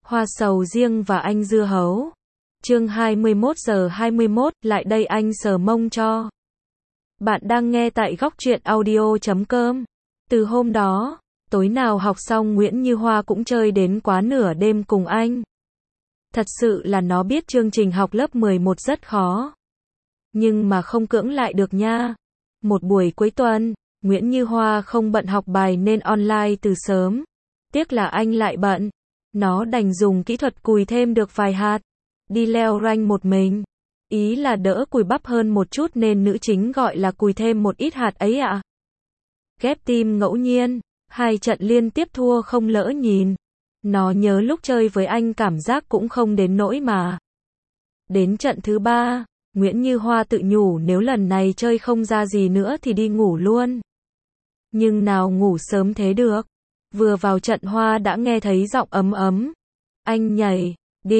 Hoa sầu riêng và anh dưa hấu. Chương 21:21, lại đây anh sờ mông cho. Bạn đang nghe tại góc truyện audio.com. Từ hôm đó, tối nào học xong Nguyễn Như Hoa cũng chơi đến quá nửa đêm cùng anh. Thật sự là nó biết chương trình học lớp 11 rất khó. Nhưng mà không cưỡng lại được nha. Một buổi cuối tuần, Nguyễn Như Hoa không bận học bài nên online từ sớm. Tiếc là anh lại bận. Nó đành dùng kỹ thuật cùi thêm được vài hạt. Đi leo rank một mình. Ý là đỡ cùi bắp hơn một chút nên nữ chính gọi là cùi thêm một ít hạt ấy ạ. Ghép tim ngẫu nhiên, 2 trận liên tiếp thua không lỡ nhìn. Nó nhớ lúc chơi với anh cảm giác cũng không đến nỗi mà. Đến trận thứ 3, Nguyễn Như Hoa tự nhủ nếu lần này chơi không ra gì nữa thì đi ngủ luôn. Nhưng nào ngủ sớm thế được. Vừa vào trận Hoa đã nghe thấy giọng ấm ấm. Anh nhảy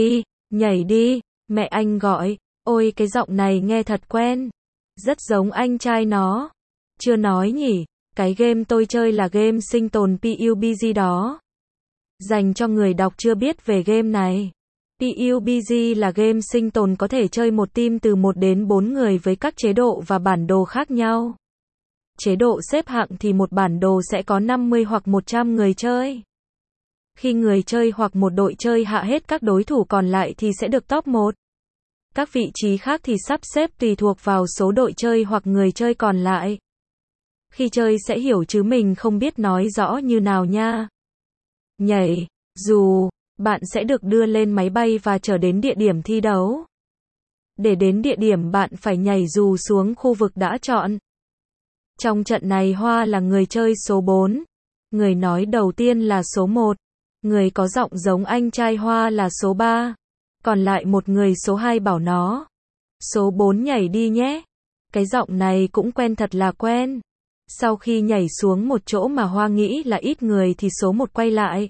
đi, mẹ anh gọi. Ôi cái giọng này nghe thật quen. Rất giống anh trai nó. Chưa nói nhỉ, cái game tôi chơi là game sinh tồn PUBG đó. Dành cho người đọc chưa biết về game này. PUBG là game sinh tồn có thể chơi một team từ 1 đến 4 người với các chế độ và bản đồ khác nhau. Chế độ xếp hạng thì một bản đồ sẽ có 50 hoặc 100 người chơi. Khi người chơi hoặc một đội chơi hạ hết các đối thủ còn lại thì sẽ được top 1. Các vị trí khác thì sắp xếp tùy thuộc vào số đội chơi hoặc người chơi còn lại. Khi chơi sẽ hiểu chứ mình không biết nói rõ như nào nha. Nhảy, dù, bạn sẽ được đưa lên máy bay và trở đến địa điểm thi đấu. Để đến địa điểm bạn phải nhảy dù xuống khu vực đã chọn. Trong trận này Hoa là người chơi số 4. Người nói đầu tiên là số 1. Người có giọng giống anh trai Hoa là số 3. Còn lại một người số 2 bảo nó. Số 4 nhảy đi nhé. Cái giọng này cũng quen thật là quen. Sau khi nhảy xuống một chỗ mà Hoa nghĩ là ít người thì số 1 quay lại.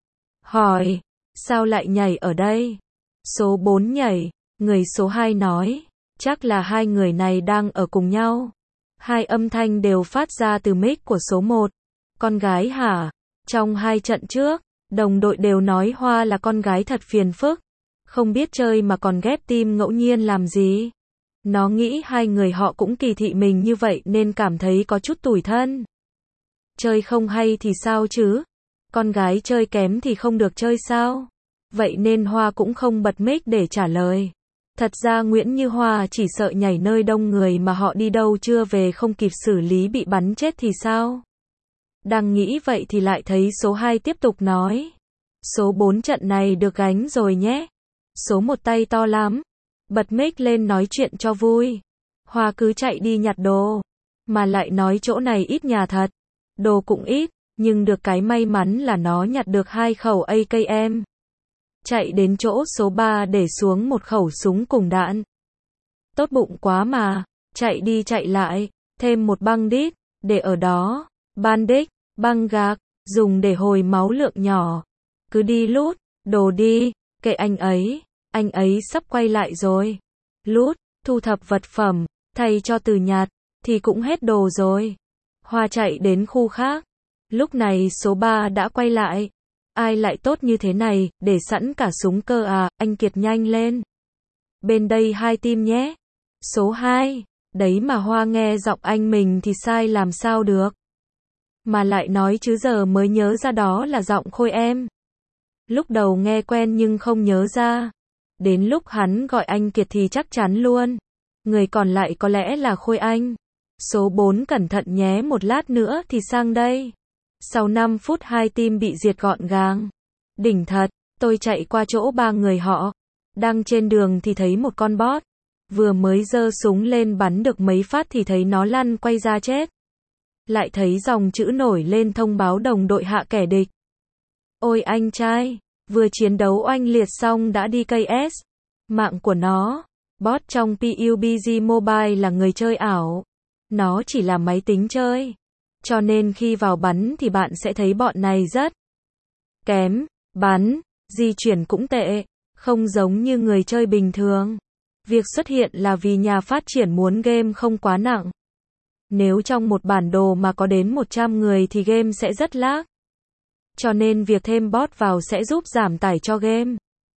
Hỏi, sao lại nhảy ở đây? Số 4 nhảy, người số 2 nói, chắc là hai người này đang ở cùng nhau. Hai âm thanh đều phát ra từ mic của số 1. Con gái hả? Trong 2 trận trước, đồng đội đều nói Hoa là con gái thật phiền phức. Không biết chơi mà còn ghép tim ngẫu nhiên làm gì. Nó nghĩ hai người họ cũng kỳ thị mình như vậy nên cảm thấy có chút tủi thân. Chơi không hay thì sao chứ? Con gái chơi kém thì không được chơi sao? Vậy nên Hoa cũng không bật mic để trả lời. Thật ra Nguyễn Như Hoa chỉ sợ nhảy nơi đông người mà họ đi đâu chưa về không kịp xử lý bị bắn chết thì sao? Đang nghĩ vậy thì lại thấy số 2 tiếp tục nói. Số 4 trận này được gánh rồi nhé. Số 1 tay to lắm. Bật mic lên nói chuyện cho vui. Hoa cứ chạy đi nhặt đồ. Mà lại nói chỗ này ít nhà thật. Đồ cũng ít, nhưng được cái may mắn là nó nhặt được 2 khẩu AKM. Chạy đến chỗ số 3 để xuống một khẩu súng cùng đạn. Tốt bụng quá mà, chạy đi chạy lại, thêm một băng đít, để ở đó, bandage, băng gạc, dùng để hồi máu lượng nhỏ. Cứ đi lút, đồ đi, kệ anh ấy sắp quay lại rồi. Lút, thu thập vật phẩm, thay cho từ nhạt, thì cũng hết đồ rồi. Hoa chạy đến khu khác. Lúc này số 3 đã quay lại. Ai lại tốt như thế này, để sẵn cả súng cơ à, anh Kiệt nhanh lên. Bên đây 2 team nhé. Số 2, đấy mà Hoa nghe giọng anh mình thì sai làm sao được. Mà lại nói chứ giờ mới nhớ ra đó là giọng Khôi em. Lúc đầu nghe quen nhưng không nhớ ra. Đến lúc hắn gọi anh Kiệt thì chắc chắn luôn. Người còn lại có lẽ là Khôi anh. Số 4 cẩn thận nhé, một lát nữa thì sang đây. Sau 5 phút 2 team bị diệt gọn gàng. Đỉnh thật, tôi chạy qua chỗ 3 người họ. Đang trên đường thì thấy một con bot. Vừa mới giơ súng lên bắn được mấy phát thì thấy nó lăn quay ra chết. Lại thấy dòng chữ nổi lên thông báo đồng đội hạ kẻ địch. Ôi anh trai, vừa chiến đấu oanh liệt xong đã đi KS. Mạng của nó, bot trong PUBG Mobile là người chơi ảo. Nó chỉ là máy tính chơi. Cho nên khi vào bắn thì bạn sẽ thấy bọn này rất kém, bắn, di chuyển cũng tệ, không giống như người chơi bình thường. Việc xuất hiện là vì nhà phát triển muốn game không quá nặng. Nếu trong một bản đồ mà có đến 100 người thì game sẽ rất lag. cho nên việc thêm bot vào sẽ giúp giảm tải cho game.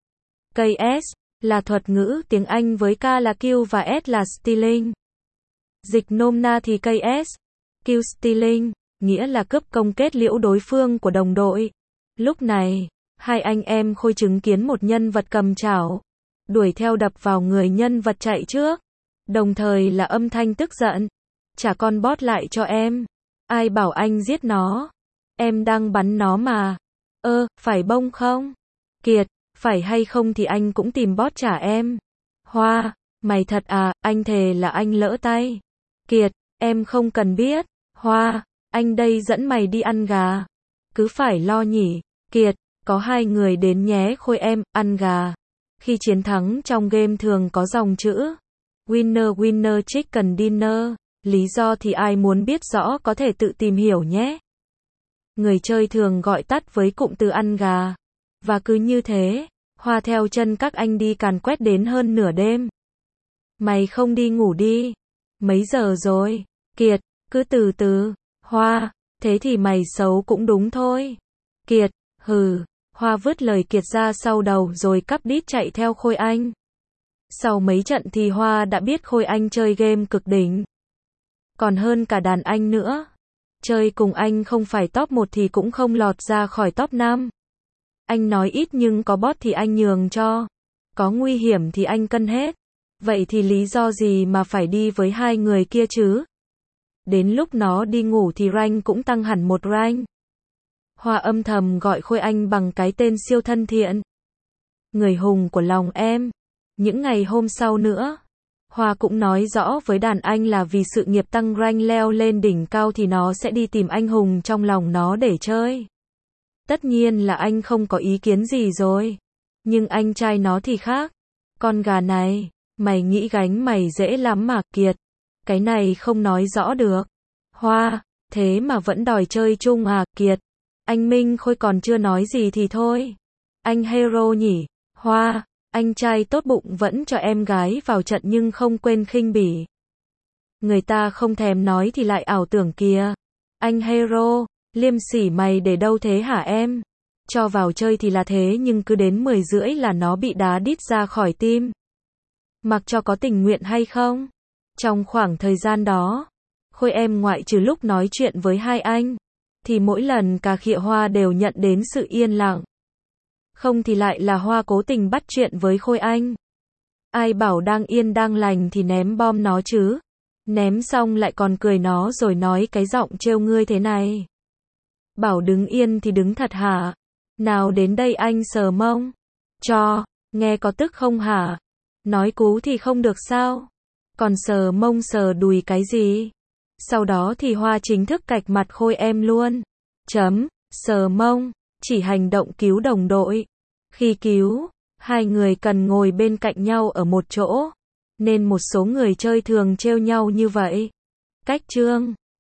KS là thuật ngữ tiếng Anh với K là kill và S là stealing. Dịch nôm na thì KS, kill stealing, nghĩa là cướp công kết liễu đối phương của đồng đội. Lúc này, hai anh em Khôi chứng kiến một nhân vật cầm chảo, đuổi theo đập vào người nhân vật chạy trước. Đồng thời là âm thanh tức giận. Trả con bot lại cho em. Ai bảo anh giết nó? Em đang bắn nó mà. Phải bông không? Kiệt, phải hay không thì anh cũng tìm bot trả em. Hoa, mày thật à, anh thề là anh lỡ tay. Kiệt, em không cần biết. Hoa, anh đây dẫn mày đi ăn gà. Cứ phải lo nhỉ. Kiệt, có hai người đến nhé Khôi em, ăn gà. Khi chiến thắng trong game thường có dòng chữ Winner Winner Chicken Dinner. Lý do thì ai muốn biết rõ có thể tự tìm hiểu nhé. Người chơi thường gọi tắt với cụm từ ăn gà. Và cứ như thế, Hoa theo chân các anh đi càn quét đến hơn nửa đêm. Mày không đi ngủ đi. Mấy giờ rồi? Kiệt, cứ từ từ. Hoa, thế thì mày xấu cũng đúng thôi. Kiệt, hừ. Hoa vứt lời Kiệt ra sau đầu rồi cắp đít chạy theo Khôi Anh. Sau mấy trận thì Hoa đã biết Khôi Anh chơi game cực đỉnh. Còn hơn cả đàn anh nữa. Chơi cùng anh không phải top 1 thì cũng không lọt ra khỏi top 5. Anh nói ít nhưng có bot thì anh nhường cho. Có nguy hiểm thì anh cân hết. Vậy thì lý do gì mà phải đi với hai người kia chứ? Đến lúc nó đi ngủ thì rank cũng tăng hẳn một rank. Hoa âm thầm gọi Khôi Anh bằng cái tên siêu thân thiện. Người hùng của lòng em. Những ngày hôm sau nữa, Hoa cũng nói rõ với đàn anh là vì sự nghiệp tăng rank leo lên đỉnh cao thì nó sẽ đi tìm anh hùng trong lòng nó để chơi. Tất nhiên là anh không có ý kiến gì rồi. Nhưng anh trai nó thì khác. Con gà này, mày nghĩ gánh mày dễ lắm mà Kiệt. Cái này không nói rõ được. Hoa, thế mà vẫn đòi chơi chung à Kiệt. Anh Minh Khôi còn chưa nói gì thì thôi. Anh hero nhỉ. Hoa, anh trai tốt bụng vẫn cho em gái vào trận nhưng không quên khinh bỉ. Người ta không thèm nói thì lại ảo tưởng kìa. Anh hero, liêm sỉ mày để đâu thế hả em? Cho vào chơi thì là thế nhưng cứ đến 10 rưỡi là nó bị đá đít ra khỏi team. Mặc cho có tình nguyện hay không? Trong khoảng thời gian đó, Khôi em ngoại trừ lúc nói chuyện với hai anh, thì mỗi lần cà khịa Hoa đều nhận đến sự yên lặng. Không thì lại là Hoa cố tình bắt chuyện với Khôi Anh. Ai bảo đang yên đang lành thì ném bom nó chứ. Ném xong lại còn cười nó rồi nói cái giọng trêu ngươi thế này. Bảo đứng yên thì đứng thật hả? Nào đến đây anh sờ mông. Cho, nghe có tức không hả? Nói cú thì không được sao? Còn sờ mông sờ đùi cái gì? Sau đó thì Hoa chính thức cạch mặt Khôi em luôn. Sờ mông, chỉ hành động cứu đồng đội. Khi cứu, hai người cần ngồi bên cạnh nhau ở một chỗ. Nên một số người chơi thường trêu nhau như vậy. Cách chương